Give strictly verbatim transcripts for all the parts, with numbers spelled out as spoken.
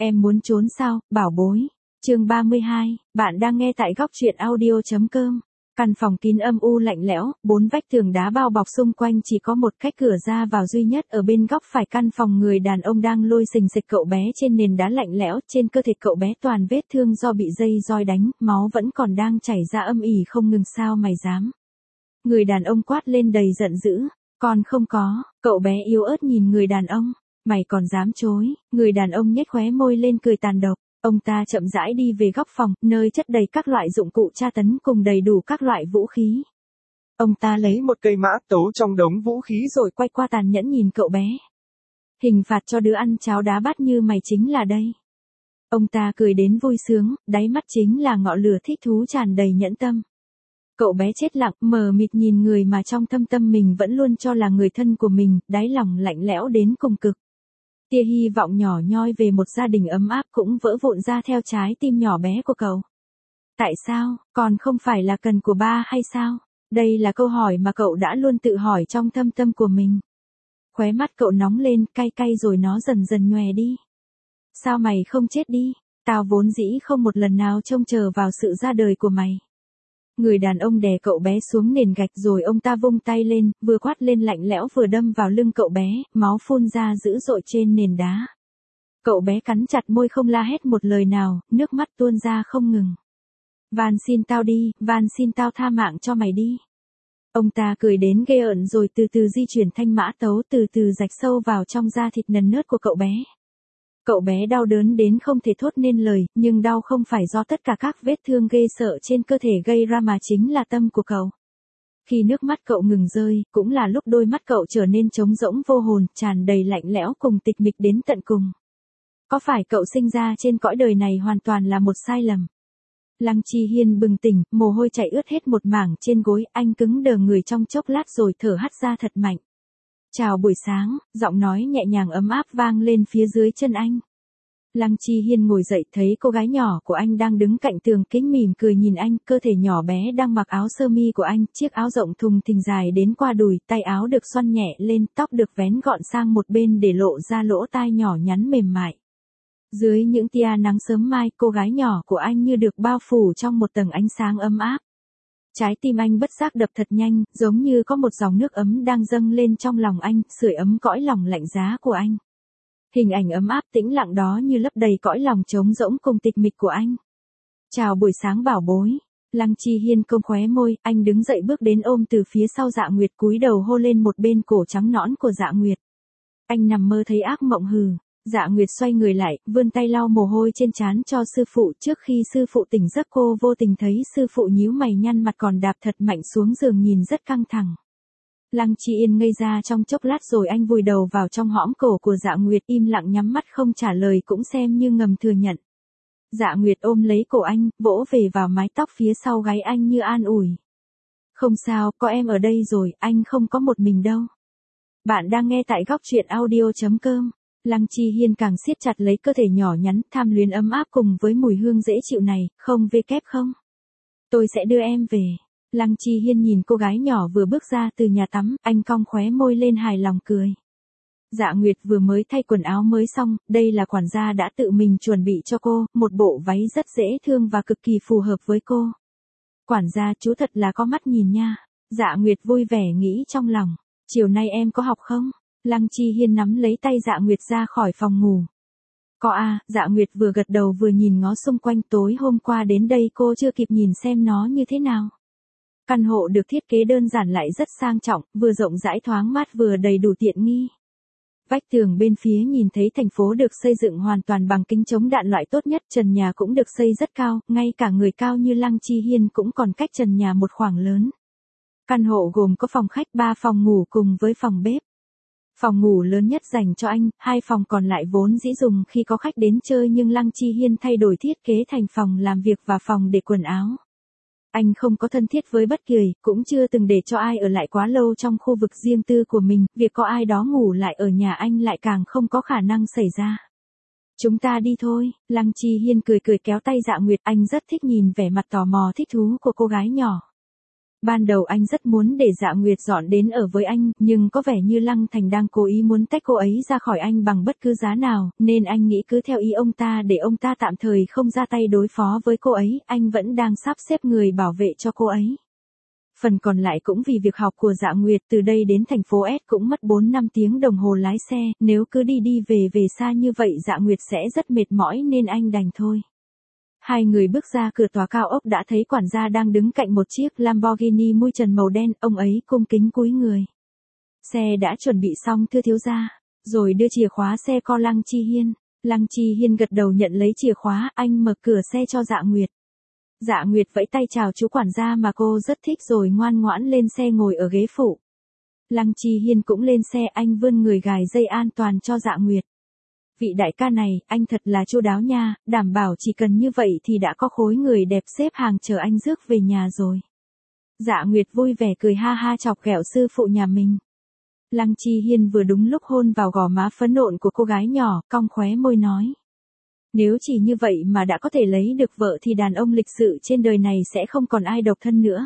Em muốn trốn sao, bảo bối? Chương ba mươi hai, bạn đang nghe tại góc truyện audio chấm com. Căn phòng kín âm u lạnh lẽo, bốn vách tường đá bao bọc xung quanh chỉ có một cách cửa ra vào duy nhất ở bên góc phải căn phòng. Người đàn ông đang lôi xình xịch cậu bé trên nền đá lạnh lẽo, trên cơ thể cậu bé toàn vết thương do bị dây roi đánh, máu vẫn còn đang chảy ra âm ỉ không ngừng. Sao mày dám? Người đàn ông quát lên đầy giận dữ. Còn không có, cậu bé yếu ớt nhìn người đàn ông. Mày còn dám chối? Người đàn ông nhếch khóe môi lên cười tàn độc. Ông ta chậm rãi đi về góc phòng, nơi chất đầy các loại dụng cụ tra tấn cùng đầy đủ các loại vũ khí. Ông ta lấy một cây mã tấu trong đống vũ khí rồi quay qua tàn nhẫn nhìn cậu bé. Hình phạt cho đứa ăn cháo đá bát như mày chính là đây. Ông ta cười đến vui sướng, đáy mắt chính là ngọn lửa thích thú tràn đầy nhẫn tâm. Cậu bé chết lặng, mờ mịt nhìn người mà trong thâm tâm mình vẫn luôn cho là người thân của mình, đáy lòng lạnh lẽo đến cùng cực. Tia hy vọng nhỏ nhoi về một gia đình ấm áp cũng vỡ vụn ra theo trái tim nhỏ bé của cậu. Tại sao, còn không phải là cần của ba hay sao? Đây là câu hỏi mà cậu đã luôn tự hỏi trong thâm tâm của mình. Khóe mắt cậu nóng lên, cay cay rồi nó dần dần nhòe đi. Sao mày không chết đi? Tao vốn dĩ không một lần nào trông chờ vào sự ra đời của mày. Người đàn ông đè cậu bé xuống nền gạch rồi ông ta vung tay lên, vừa quát lên lạnh lẽo vừa đâm vào lưng cậu bé, máu phun ra dữ dội trên nền đá. Cậu bé cắn chặt môi không la hét một lời nào, nước mắt tuôn ra không ngừng. Van xin tao đi, van xin tao tha mạng cho mày đi. Ông ta cười đến ghê ợn rồi từ từ di chuyển thanh mã tấu từ từ rạch sâu vào trong da thịt nần nớt của cậu bé. Cậu bé đau đớn đến không thể thốt nên lời, nhưng đau không phải do tất cả các vết thương ghê sợ trên cơ thể gây ra mà chính là tâm của cậu. Khi nước mắt cậu ngừng rơi, cũng là lúc đôi mắt cậu trở nên trống rỗng vô hồn, tràn đầy lạnh lẽo cùng tịch mịch đến tận cùng. Có phải cậu sinh ra trên cõi đời này hoàn toàn là một sai lầm? Lăng Chi Hiên bừng tỉnh, mồ hôi chảy ướt hết một mảng trên gối, anh cứng đờ người trong chốc lát rồi thở hắt ra thật mạnh. Chào buổi sáng, giọng nói nhẹ nhàng ấm áp vang lên phía dưới chân anh. Lăng Chi Hiên ngồi dậy thấy cô gái nhỏ của anh đang đứng cạnh tường kính mỉm cười nhìn anh, cơ thể nhỏ bé đang mặc áo sơ mi của anh, chiếc áo rộng thùng thình dài đến qua đùi, tay áo được xoăn nhẹ lên, tóc được vén gọn sang một bên để lộ ra lỗ tai nhỏ nhắn mềm mại. Dưới những tia nắng sớm mai, cô gái nhỏ của anh như được bao phủ trong một tầng ánh sáng ấm áp. Trái tim anh bất giác đập thật nhanh, giống như có một dòng nước ấm đang dâng lên trong lòng anh, sưởi ấm cõi lòng lạnh giá của anh. Hình ảnh ấm áp tĩnh lặng đó như lấp đầy cõi lòng trống rỗng cùng tịch mịch của anh. Chào buổi sáng bảo bối. Lăng Chi Hiên cong khóe môi, anh đứng dậy bước đến ôm từ phía sau Dạ Nguyệt, cúi đầu hôn lên một bên cổ trắng nõn của Dạ Nguyệt. Anh nằm mơ thấy ác mộng hừ. Dạ Nguyệt xoay người lại, vươn tay lau mồ hôi trên trán cho sư phụ. Trước khi sư phụ tỉnh giấc cô vô tình thấy sư phụ nhíu mày nhăn mặt còn đạp thật mạnh xuống giường nhìn rất căng thẳng. Lăng Chi Yên ngây ra trong chốc lát rồi anh vùi đầu vào trong hõm cổ của Dạ Nguyệt, im lặng nhắm mắt không trả lời cũng xem như ngầm thừa nhận. Dạ Nguyệt ôm lấy cổ anh, vỗ về vào mái tóc phía sau gáy anh như an ủi. Không sao, có em ở đây rồi, anh không có một mình đâu. Bạn đang nghe tại góc truyện audio chấm com. Lăng Chi Hiên càng siết chặt lấy cơ thể nhỏ nhắn, tham luyến ấm áp cùng với mùi hương dễ chịu này, không vê kép không? Tôi sẽ đưa em về. Lăng Chi Hiên nhìn cô gái nhỏ vừa bước ra từ nhà tắm, anh cong khóe môi lên hài lòng cười. Dạ Nguyệt vừa mới thay quần áo mới xong, đây là quản gia đã tự mình chuẩn bị cho cô, một bộ váy rất dễ thương và cực kỳ phù hợp với cô. Quản gia chú thật là có mắt nhìn nha. Dạ Nguyệt vui vẻ nghĩ trong lòng. Chiều nay em có học không? Lăng Chi Hiên nắm lấy tay Dạ Nguyệt ra khỏi phòng ngủ. Có à, Dạ Nguyệt vừa gật đầu vừa nhìn ngó xung quanh, tối hôm qua đến đây cô chưa kịp nhìn xem nó như thế nào. Căn hộ được thiết kế đơn giản lại rất sang trọng, vừa rộng rãi thoáng mát vừa đầy đủ tiện nghi. Vách tường bên phía nhìn thấy thành phố được xây dựng hoàn toàn bằng kính chống đạn loại tốt nhất, trần nhà cũng được xây rất cao, ngay cả người cao như Lăng Chi Hiên cũng còn cách trần nhà một khoảng lớn. Căn hộ gồm có phòng khách, ba phòng ngủ cùng với phòng bếp. Phòng ngủ lớn nhất dành cho anh, hai phòng còn lại vốn dĩ dùng khi có khách đến chơi nhưng Lăng Chi Hiên thay đổi thiết kế thành phòng làm việc và phòng để quần áo. Anh không có thân thiết với bất kỳ, cũng chưa từng để cho ai ở lại quá lâu trong khu vực riêng tư của mình, việc có ai đó ngủ lại ở nhà anh lại càng không có khả năng xảy ra. Chúng ta đi thôi, Lăng Chi Hiên cười cười kéo tay Dạ Nguyệt, anh rất thích nhìn vẻ mặt tò mò thích thú của cô gái nhỏ. Ban đầu anh rất muốn để Dạ Nguyệt dọn đến ở với anh, nhưng có vẻ như Lăng Thành đang cố ý muốn tách cô ấy ra khỏi anh bằng bất cứ giá nào, nên anh nghĩ cứ theo ý ông ta để ông ta tạm thời không ra tay đối phó với cô ấy, anh vẫn đang sắp xếp người bảo vệ cho cô ấy. Phần còn lại cũng vì việc học của Dạ Nguyệt, từ đây đến thành phố S cũng mất bốn năm tiếng đồng hồ lái xe, nếu cứ đi đi về về xa như vậy Dạ Nguyệt sẽ rất mệt mỏi nên anh đành thôi. Hai người bước ra cửa tòa cao ốc đã thấy quản gia đang đứng cạnh một chiếc Lamborghini mui trần màu đen, ông ấy cung kính cúi người. Xe đã chuẩn bị xong thưa thiếu gia, rồi đưa chìa khóa xe cho Lăng Chi Hiên. Lăng Chi Hiên gật đầu nhận lấy chìa khóa, anh mở cửa xe cho Dạ Nguyệt. Dạ Nguyệt vẫy tay chào chú quản gia mà cô rất thích rồi ngoan ngoãn lên xe ngồi ở ghế phụ. Lăng Chi Hiên cũng lên xe, anh vươn người gài dây an toàn cho Dạ Nguyệt. Vị đại ca này, anh thật là chu đáo nha, đảm bảo chỉ cần như vậy thì đã có khối người đẹp xếp hàng chờ anh rước về nhà rồi. Dạ Nguyệt vui vẻ cười ha ha chọc ghẹo sư phụ nhà mình. Lăng Chi Hiên vừa đúng lúc hôn vào gò má phấn nộn của cô gái nhỏ, cong khóe môi nói. Nếu chỉ như vậy mà đã có thể lấy được vợ thì đàn ông lịch sự trên đời này sẽ không còn ai độc thân nữa.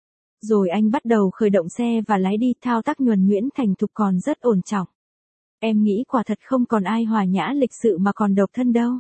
Rồi anh bắt đầu khởi động xe và lái đi, thao tác nhuần nhuyễn thành thục còn rất ổn trọng. Em nghĩ quả thật không còn ai hòa nhã lịch sự mà còn độc thân đâu.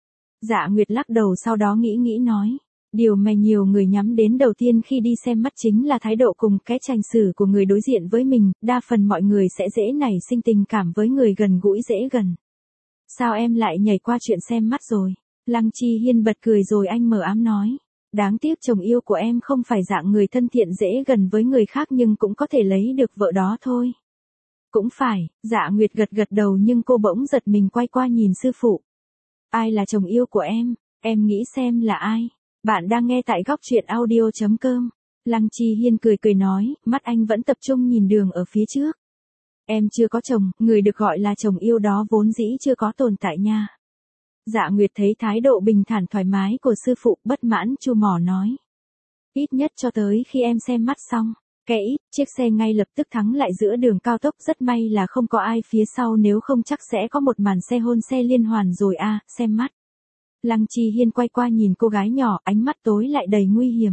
Dạ Nguyệt lắc đầu sau đó nghĩ nghĩ nói. Điều mà nhiều người nhắm đến đầu tiên khi đi xem mắt chính là thái độ cùng cái chhành xử của người đối diện với mình, đa phần mọi người sẽ dễ nảy sinh tình cảm với người gần gũi dễ gần. Sao em lại nhảy qua chuyện xem mắt rồi? Lăng Chi Hiên bật cười rồi anh mờ ám nói. Đáng tiếc chồng yêu của em không phải dạng người thân thiện dễ gần với người khác nhưng cũng có thể lấy được vợ đó thôi. Cũng phải, Dạ Nguyệt gật gật đầu nhưng cô bỗng giật mình quay qua nhìn sư phụ. Ai là chồng yêu của em? Em nghĩ xem là ai? Bạn đang nghe tại góc truyện audio chấm com. Lăng Chi Hiên cười cười nói, mắt anh vẫn tập trung nhìn đường ở phía trước. Em chưa có chồng, người được gọi là chồng yêu đó vốn dĩ chưa có tồn tại nha. Dạ Nguyệt thấy thái độ bình thản thoải mái của sư phụ, bất mãn chu mỏ nói. Ít nhất cho tới khi em xem mắt xong. Kẻ ít, chiếc xe ngay lập tức thắng lại giữa đường cao tốc, rất may là không có ai phía sau nếu không chắc sẽ có một màn xe hôn xe liên hoàn rồi a, à, xem mắt. Lăng Chi Hiên quay qua nhìn cô gái nhỏ, ánh mắt tối lại đầy nguy hiểm.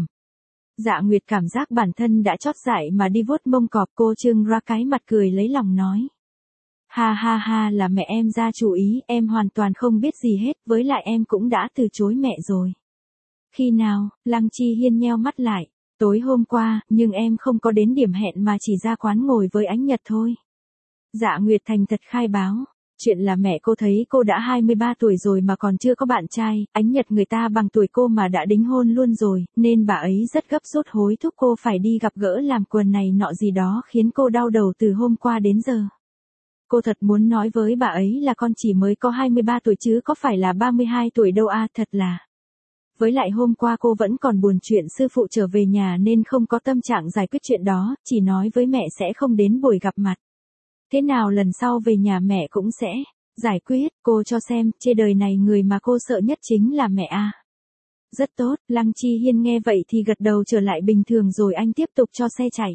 Dạ Nguyệt cảm giác bản thân đã chót dại mà đi vuốt mông cọp, cô trưng ra cái mặt cười lấy lòng nói. Ha ha ha, là mẹ em ra chủ ý, em hoàn toàn không biết gì hết, với lại em cũng đã từ chối mẹ rồi. Khi nào? Lăng Chi Hiên nheo mắt lại. Tối hôm qua, nhưng em không có đến điểm hẹn mà chỉ ra quán ngồi với Ánh Nhật thôi. Dạ Nguyệt thành thật khai báo. Chuyện là mẹ cô thấy cô đã hai mươi ba tuổi rồi mà còn chưa có bạn trai, Ánh Nhật người ta bằng tuổi cô mà đã đính hôn luôn rồi, nên bà ấy rất gấp rút hối thúc cô phải đi gặp gỡ làm quần này nọ gì đó khiến cô đau đầu từ hôm qua đến giờ. Cô thật muốn nói với bà ấy là con chỉ mới có hai mươi ba tuổi chứ có phải là ba mươi hai tuổi đâu à, thật là. Với lại hôm qua cô vẫn còn buồn chuyện sư phụ trở về nhà nên không có tâm trạng giải quyết chuyện đó, chỉ nói với mẹ sẽ không đến buổi gặp mặt. Thế nào lần sau về nhà mẹ cũng sẽ giải quyết, cô cho xem, trên đời này người mà cô sợ nhất chính là mẹ à. Rất tốt, Lăng Chi Hiên nghe vậy thì gật đầu trở lại bình thường rồi anh tiếp tục cho xe chạy.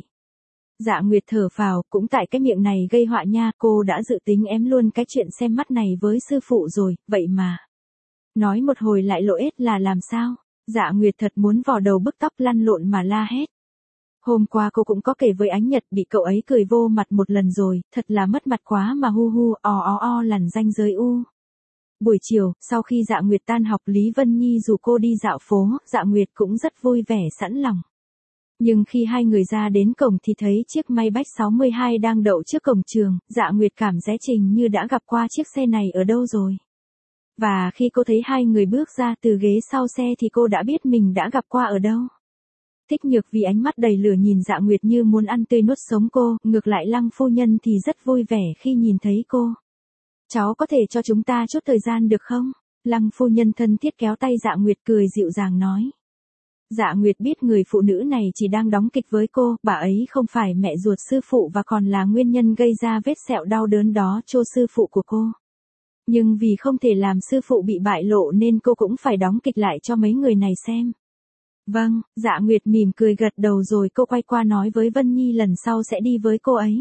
Dạ Nguyệt thở phào, cũng tại cái miệng này gây họa nha, cô đã dự tính ém luôn cái chuyện xem mắt này với sư phụ rồi, vậy mà. Nói một hồi lại lộ ết là làm sao? Dạ Nguyệt thật muốn vò đầu bức tóc lăn lộn mà la hét. Hôm qua cô cũng có kể với Ánh Nhật, bị cậu ấy cười vô mặt một lần rồi, thật là mất mặt quá mà hu hu, o o o lằn ranh giới u. Buổi chiều, sau khi Dạ Nguyệt tan học, Lý Vân Nhi rủ cô đi dạo phố, Dạ Nguyệt cũng rất vui vẻ sẵn lòng. Nhưng khi hai người ra đến cổng thì thấy chiếc Maybach sáu mươi hai đang đậu trước cổng trường, Dạ Nguyệt cảm giác trình như đã gặp qua chiếc xe này ở đâu rồi. Và khi cô thấy hai người bước ra từ ghế sau xe thì cô đã biết mình đã gặp qua ở đâu. Thích Nhược vì ánh mắt đầy lửa nhìn Dạ Nguyệt như muốn ăn tươi nuốt sống cô, ngược lại Lăng phu nhân thì rất vui vẻ khi nhìn thấy cô. Cháu có thể cho chúng ta chút thời gian được không? Lăng phu nhân thân thiết kéo tay Dạ Nguyệt cười dịu dàng nói. Dạ Nguyệt biết người phụ nữ này chỉ đang đóng kịch với cô, bà ấy không phải mẹ ruột sư phụ và còn là nguyên nhân gây ra vết sẹo đau đớn đó cho sư phụ của cô. Nhưng vì không thể làm sư phụ bị bại lộ nên cô cũng phải đóng kịch lại cho mấy người này xem. Vâng, Dạ Nguyệt mỉm cười gật đầu rồi cô quay qua nói với Vân Nhi lần sau sẽ đi với cô ấy.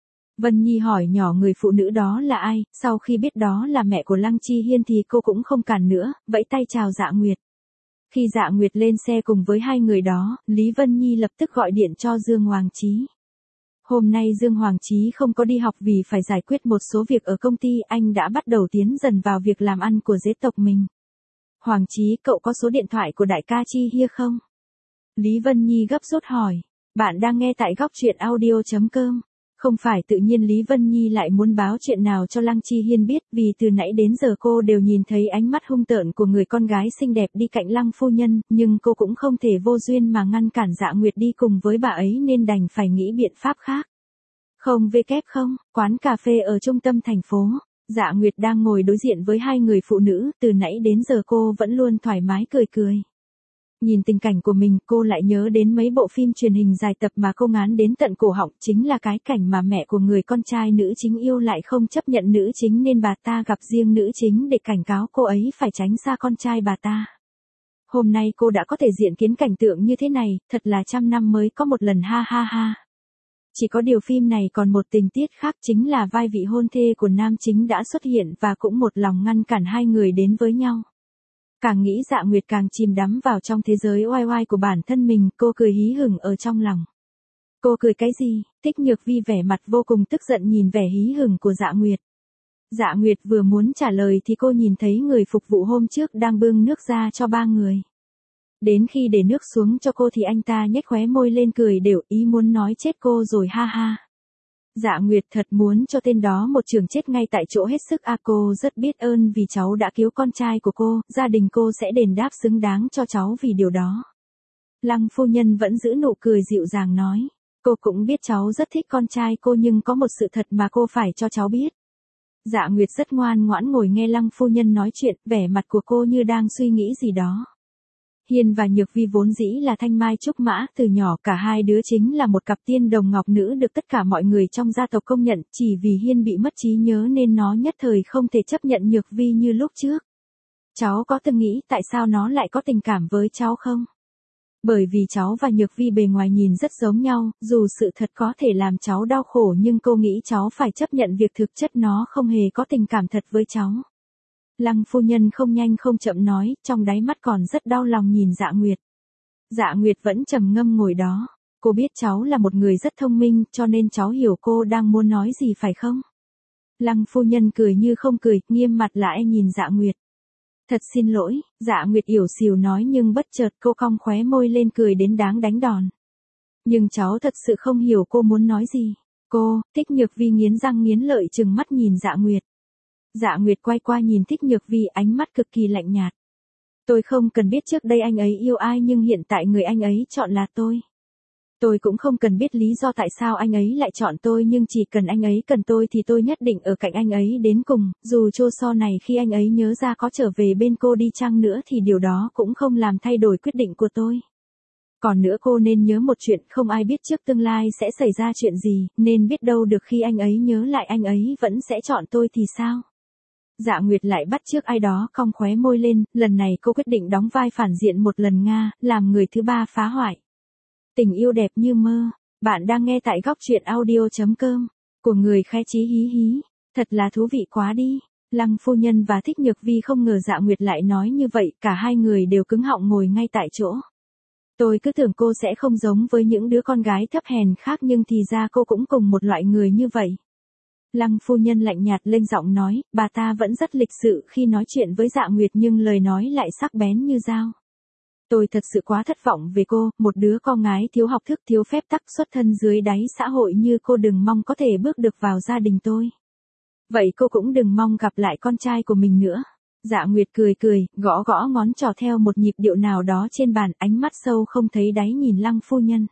Vân Nhi hỏi nhỏ người phụ nữ đó là ai, sau khi biết đó là mẹ của Lăng Chi Hiên thì cô cũng không cản nữa, vẫy tay chào Dạ Nguyệt. Khi Dạ Nguyệt lên xe cùng với hai người đó, Lý Vân Nhi lập tức gọi điện cho Dương Hoàng Chí. Hôm nay Dương Hoàng Chí không có đi học vì phải giải quyết một số việc ở công ty, anh đã bắt đầu tiến dần vào việc làm ăn của giết tộc mình. Hoàng Chí, cậu có số điện thoại của đại ca Chi Hia không? Lý Vân Nhi gấp rút hỏi. Bạn đang nghe tại góc truyện audio.com. Không phải tự nhiên Lý Vân Nhi lại muốn báo chuyện nào cho Lăng Chi Hiên biết, vì từ nãy đến giờ cô đều nhìn thấy ánh mắt hung tợn của người con gái xinh đẹp đi cạnh Lăng phu nhân, nhưng cô cũng không thể vô duyên mà ngăn cản Dạ Nguyệt đi cùng với bà ấy nên đành phải nghĩ biện pháp khác. Không vê kép không, quán cà phê ở trung tâm thành phố. Dạ Nguyệt đang ngồi đối diện với hai người phụ nữ, từ nãy đến giờ cô vẫn luôn thoải mái cười cười. Nhìn tình cảnh của mình, cô lại nhớ đến mấy bộ phim truyền hình dài tập mà cô ngán đến tận cổ họng, chính là cái cảnh mà mẹ của người con trai nữ chính yêu lại không chấp nhận nữ chính nên bà ta gặp riêng nữ chính để cảnh cáo cô ấy phải tránh xa con trai bà ta. Hôm nay cô đã có thể diện kiến cảnh tượng như thế này, thật là trăm năm mới có một lần, ha ha ha. Chỉ có điều phim này còn một tình tiết khác, chính là vai vị hôn thê của nam chính đã xuất hiện và cũng một lòng ngăn cản hai người đến với nhau. Càng nghĩ Dạ Nguyệt càng chìm đắm vào trong thế giới oai oai của bản thân mình, cô cười hí hửng ở trong lòng. Cô cười cái gì? Thích Nhược Vi vẻ mặt vô cùng tức giận nhìn vẻ hí hửng của Dạ Nguyệt. Dạ Nguyệt vừa muốn trả lời thì cô nhìn thấy người phục vụ hôm trước đang bưng nước ra cho ba người. Đến khi để nước xuống cho cô thì anh ta nhếch khóe môi lên cười đều, ý muốn nói chết cô rồi, ha ha. Dạ Nguyệt thật muốn cho tên đó một trường chết ngay tại chỗ hết sức a, cô rất biết ơn vì cháu đã cứu con trai của cô, gia đình cô sẽ đền đáp xứng đáng cho cháu vì điều đó. Lăng phu nhân vẫn giữ nụ cười dịu dàng nói, cô cũng biết cháu rất thích con trai cô nhưng có một sự thật mà cô phải cho cháu biết. Dạ Nguyệt rất ngoan ngoãn ngồi nghe Lăng phu nhân nói chuyện, vẻ mặt của cô như đang suy nghĩ gì đó. Hiên và Nhược Vi vốn dĩ là thanh mai trúc mã, từ nhỏ cả hai đứa chính là một cặp tiên đồng ngọc nữ được tất cả mọi người trong gia tộc công nhận, chỉ vì Hiên bị mất trí nhớ nên nó nhất thời không thể chấp nhận Nhược Vi như lúc trước. Cháu có từng nghĩ tại sao nó lại có tình cảm với cháu không? Bởi vì cháu và Nhược Vi bề ngoài nhìn rất giống nhau, dù sự thật có thể làm cháu đau khổ nhưng cô nghĩ cháu phải chấp nhận việc thực chất nó không hề có tình cảm thật với cháu. Lăng phu nhân không nhanh không chậm nói, trong đáy mắt còn rất đau lòng nhìn Dạ Nguyệt. Dạ Nguyệt vẫn trầm ngâm ngồi đó. Cô biết cháu là một người rất thông minh, cho nên cháu hiểu cô đang muốn nói gì phải không? Lăng phu nhân cười như không cười, nghiêm mặt lại nhìn Dạ Nguyệt. Thật xin lỗi, Dạ Nguyệt yểu xìu nói, nhưng bất chợt cô cong khóe môi lên cười đến đáng đánh đòn. Nhưng cháu thật sự không hiểu cô muốn nói gì. Cô, Thích Nhược Vi nghiến răng nghiến lợi trừng mắt nhìn Dạ Nguyệt. Dạ Nguyệt quay qua nhìn Thích Nhược Vi, ánh mắt cực kỳ lạnh nhạt. Tôi không cần biết trước đây anh ấy yêu ai nhưng hiện tại người anh ấy chọn là tôi. Tôi cũng không cần biết lý do tại sao anh ấy lại chọn tôi, nhưng chỉ cần anh ấy cần tôi thì tôi nhất định ở cạnh anh ấy đến cùng, dù cho sau này khi anh ấy nhớ ra có trở về bên cô đi chăng nữa thì điều đó cũng không làm thay đổi quyết định của tôi. Còn nữa cô nên nhớ một chuyện, không ai biết trước tương lai sẽ xảy ra chuyện gì, nên biết đâu được khi anh ấy nhớ lại anh ấy vẫn sẽ chọn tôi thì sao? Dạ Nguyệt lại bắt chước ai đó cong khóe môi lên, lần này cô quyết định đóng vai phản diện một lần Nga, làm người thứ ba phá hoại. Tình yêu đẹp như mơ, bạn đang nghe tại góc truyện audio.com, của người khai trí hí hí, thật là thú vị quá đi. Lăng phu nhân và Thích Nhược Vi không ngờ Dạ Nguyệt lại nói như vậy, cả hai người đều cứng họng ngồi ngay tại chỗ. Tôi cứ tưởng cô sẽ không giống với những đứa con gái thấp hèn khác nhưng thì ra cô cũng cùng một loại người như vậy. Lăng phu nhân lạnh nhạt lên giọng nói, bà ta vẫn rất lịch sự khi nói chuyện với Dạ Nguyệt nhưng lời nói lại sắc bén như dao. Tôi thật sự quá thất vọng về cô, một đứa con gái thiếu học thức thiếu phép tắc xuất thân dưới đáy xã hội như cô đừng mong có thể bước được vào gia đình tôi. Vậy cô cũng đừng mong gặp lại con trai của mình nữa. Dạ Nguyệt cười cười, gõ gõ ngón trỏ theo một nhịp điệu nào đó trên bàn, ánh mắt sâu không thấy đáy nhìn Lăng phu nhân.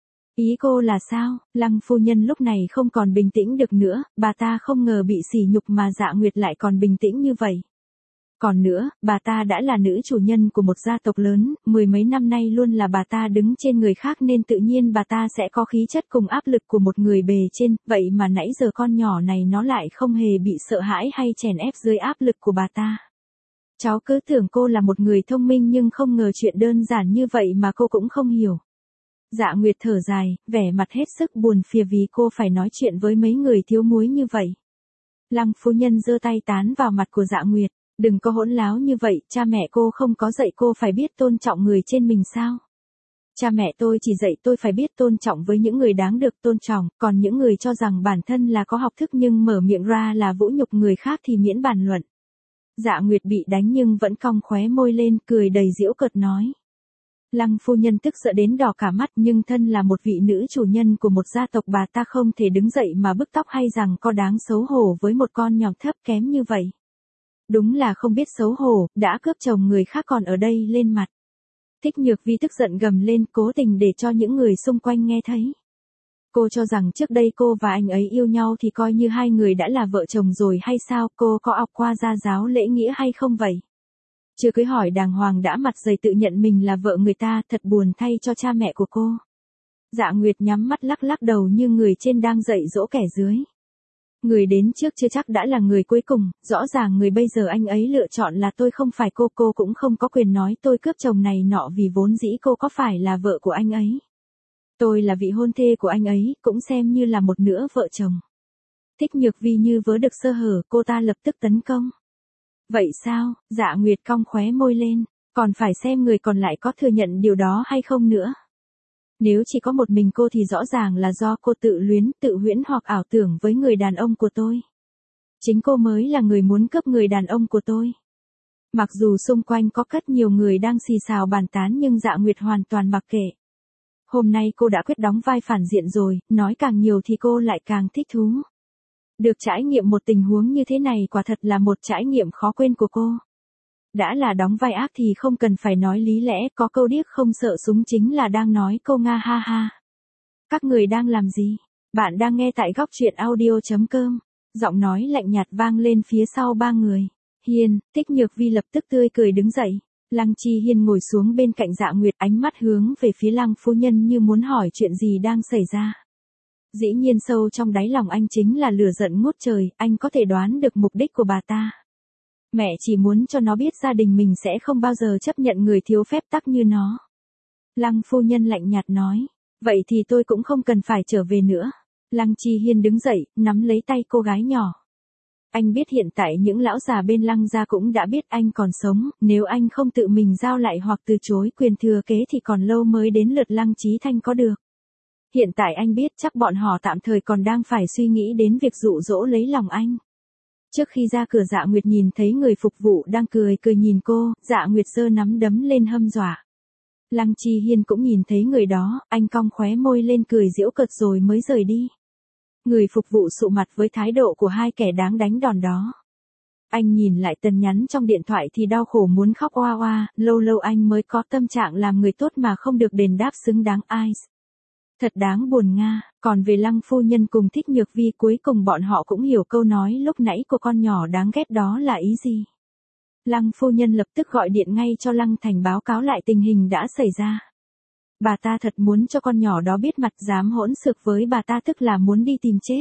Ý cô là sao? Lăng phu nhân lúc này không còn bình tĩnh được nữa, bà ta không ngờ bị sỉ nhục mà Dạ Nguyệt lại còn bình tĩnh như vậy. Còn nữa, bà ta đã là nữ chủ nhân của một gia tộc lớn, mười mấy năm nay luôn là bà ta đứng trên người khác nên tự nhiên bà ta sẽ có khí chất cùng áp lực của một người bề trên, vậy mà nãy giờ con nhỏ này nó lại không hề bị sợ hãi hay chèn ép dưới áp lực của bà ta. Cháu cứ tưởng cô là một người thông minh nhưng không ngờ chuyện đơn giản như vậy mà cô cũng không hiểu. Dạ Nguyệt thở dài, vẻ mặt hết sức buồn phiền vì cô phải nói chuyện với mấy người thiếu muối như vậy. Lăng phu nhân giơ tay tán vào mặt của Dạ Nguyệt. Đừng có hỗn láo như vậy, cha mẹ cô không có dạy cô phải biết tôn trọng người trên mình sao? Cha mẹ tôi chỉ dạy tôi phải biết tôn trọng với những người đáng được tôn trọng, còn những người cho rằng bản thân là có học thức nhưng mở miệng ra là vũ nhục người khác thì miễn bàn luận. Dạ Nguyệt bị đánh nhưng vẫn cong khóe môi lên, cười đầy giễu cợt nói. Lăng phu nhân tức giận đến đỏ cả mắt, nhưng thân là một vị nữ chủ nhân của một gia tộc, bà ta không thể đứng dậy mà bứt tóc hay rằng có đáng xấu hổ với một con nhỏ thấp kém như vậy. Đúng là không biết xấu hổ, đã cướp chồng người khác còn ở đây lên mặt. Thích Nhược Vi tức giận gầm lên, cố tình để cho những người xung quanh nghe thấy. Cô cho rằng trước đây cô và anh ấy yêu nhau thì coi như hai người đã là vợ chồng rồi hay sao? Cô có học qua gia giáo lễ nghĩa hay không vậy? Chưa cưới hỏi đàng hoàng đã mặt dày tự nhận mình là vợ người ta, thật buồn thay cho cha mẹ của cô. Dạ Nguyệt nhắm mắt lắc lắc đầu như người trên đang dạy dỗ kẻ dưới. Người đến trước chưa chắc đã là người cuối cùng, rõ ràng người bây giờ anh ấy lựa chọn là tôi không phải cô, cô cũng không có quyền nói tôi cướp chồng này nọ vì vốn dĩ cô có phải là vợ của anh ấy. Tôi là vị hôn thê của anh ấy, cũng xem như là một nửa vợ chồng. Thích Nhược Vi như vớ được sơ hở, cô ta lập tức tấn công. Vậy sao? Dạ Nguyệt cong khóe môi lên, còn phải xem người còn lại có thừa nhận điều đó hay không nữa. Nếu chỉ có một mình cô thì rõ ràng là do cô tự luyến, tự huyễn hoặc ảo tưởng với người đàn ông của tôi. Chính cô mới là người muốn cướp người đàn ông của tôi. Mặc dù xung quanh có rất nhiều người đang xì xào bàn tán nhưng Dạ Nguyệt hoàn toàn mặc kệ. Hôm nay cô đã quyết đóng vai phản diện rồi, nói càng nhiều thì cô lại càng thích thú. Được trải nghiệm một tình huống như thế này quả thật là một trải nghiệm khó quên của cô. Đã là đóng vai ác thì không cần phải nói lý lẽ, có câu điếc không sợ súng chính là đang nói câu nga ha ha. Các người đang làm gì? Bạn đang nghe tại góc truyện audio chấm com. Giọng nói lạnh nhạt vang lên phía sau ba người. Hiên, Thích Nhược Vi lập tức tươi cười đứng dậy. Lăng Chi Hiên ngồi xuống bên cạnh Dạ Nguyệt, ánh mắt hướng về phía Lăng phu nhân như muốn hỏi chuyện gì đang xảy ra. Dĩ nhiên sâu trong đáy lòng anh chính là lửa giận ngút trời, anh có thể đoán được mục đích của bà ta. Mẹ chỉ muốn cho nó biết gia đình mình sẽ không bao giờ chấp nhận người thiếu phép tắc như nó. Lăng phu nhân lạnh nhạt nói, vậy thì tôi cũng không cần phải trở về nữa. Lăng Chi Hiên đứng dậy, nắm lấy tay cô gái nhỏ. Anh biết hiện tại những lão già bên Lăng gia cũng đã biết anh còn sống, nếu anh không tự mình giao lại hoặc từ chối quyền thừa kế thì còn lâu mới đến lượt Lăng Chí Thanh có được. Hiện tại anh biết chắc bọn họ tạm thời còn đang phải suy nghĩ đến việc dụ dỗ lấy lòng anh. Trước khi ra cửa Dạ Nguyệt nhìn thấy người phục vụ đang cười cười nhìn cô, Dạ Nguyệt giơ nắm đấm lên hâm dọa. Lăng Chi Hiên cũng nhìn thấy người đó, anh cong khóe môi lên cười giễu cợt rồi mới rời đi. Người phục vụ sụ mặt với thái độ của hai kẻ đáng đánh đòn đó. Anh nhìn lại tin nhắn trong điện thoại thì đau khổ muốn khóc oa oa, lâu lâu anh mới có tâm trạng làm người tốt mà không được đền đáp xứng đáng ai. Thật đáng buồn nga, còn về Lăng phu nhân cùng Thích Nhược Vi cuối cùng bọn họ cũng hiểu câu nói lúc nãy của con nhỏ đáng ghét đó là ý gì. Lăng phu nhân lập tức gọi điện ngay cho Lăng Thành báo cáo lại tình hình đã xảy ra. Bà ta thật muốn cho con nhỏ đó biết mặt, dám hỗn xược với bà ta tức là muốn đi tìm chết.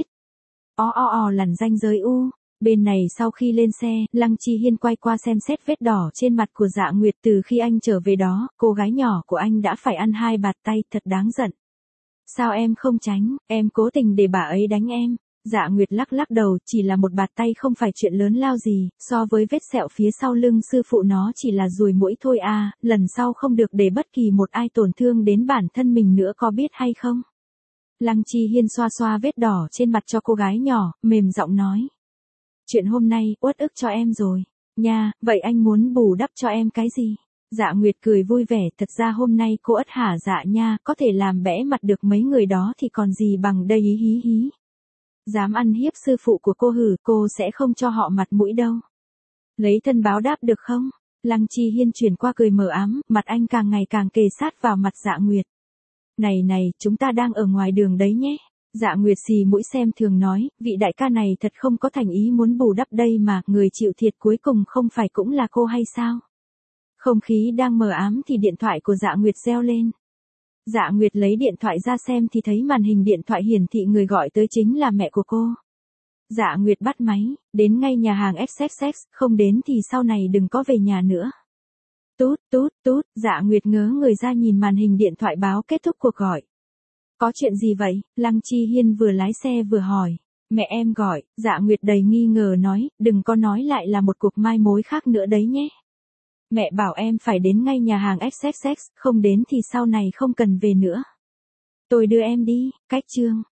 O o o lằn ranh giới u. Bên này sau khi lên xe, Lăng Chi Hiên quay qua xem xét vết đỏ trên mặt của Dạ Nguyệt. Từ khi anh trở về đó, cô gái nhỏ của anh đã phải ăn hai bạt tay, thật đáng giận. Sao em không tránh, em cố tình để bà ấy đánh em. Dạ Nguyệt lắc lắc đầu, chỉ là một bạt tay không phải chuyện lớn lao gì, so với vết sẹo phía sau lưng sư phụ nó chỉ là ruồi muỗi thôi à, lần sau không được để bất kỳ một ai tổn thương đến bản thân mình nữa có biết hay không. Lăng Chi Hiên xoa xoa vết đỏ trên mặt cho cô gái nhỏ, mềm giọng nói. Chuyện hôm nay, uất ức cho em rồi. Nha, vậy anh muốn bù đắp cho em cái gì? Dạ Nguyệt cười vui vẻ, thật ra hôm nay cô ất hả dạ nha, có thể làm bẽ mặt được mấy người đó thì còn gì bằng đây hí hí hí. Dám ăn hiếp sư phụ của cô hử, cô sẽ không cho họ mặt mũi đâu. Lấy thân báo đáp được không? Lăng Chi Hiên chuyển qua cười mờ ám, mặt anh càng ngày càng kề sát vào mặt Dạ Nguyệt. Này này, chúng ta đang ở ngoài đường đấy nhé. Dạ Nguyệt xì mũi xem thường nói, vị đại ca này thật không có thành ý muốn bù đắp đây mà, người chịu thiệt cuối cùng không phải cũng là cô hay sao? Không khí đang mờ ám thì điện thoại của Dạ Nguyệt reo lên. Dạ Nguyệt lấy điện thoại ra xem thì thấy màn hình điện thoại hiển thị người gọi tới chính là mẹ của cô. Dạ Nguyệt bắt máy, đến ngay nhà hàng ích ích ích, không đến thì sau này đừng có về nhà nữa. Tút, tút, tút, Dạ Nguyệt ngớ người ra nhìn màn hình điện thoại báo kết thúc cuộc gọi. Có chuyện gì vậy? Lăng Chi Hiên vừa lái xe vừa hỏi. Mẹ em gọi, Dạ Nguyệt đầy nghi ngờ nói, đừng có nói lại là một cuộc mai mối khác nữa đấy nhé. Mẹ bảo em phải đến ngay nhà hàng ích ích ích, không đến thì sau này không cần về nữa. Tôi đưa em đi, cách chương.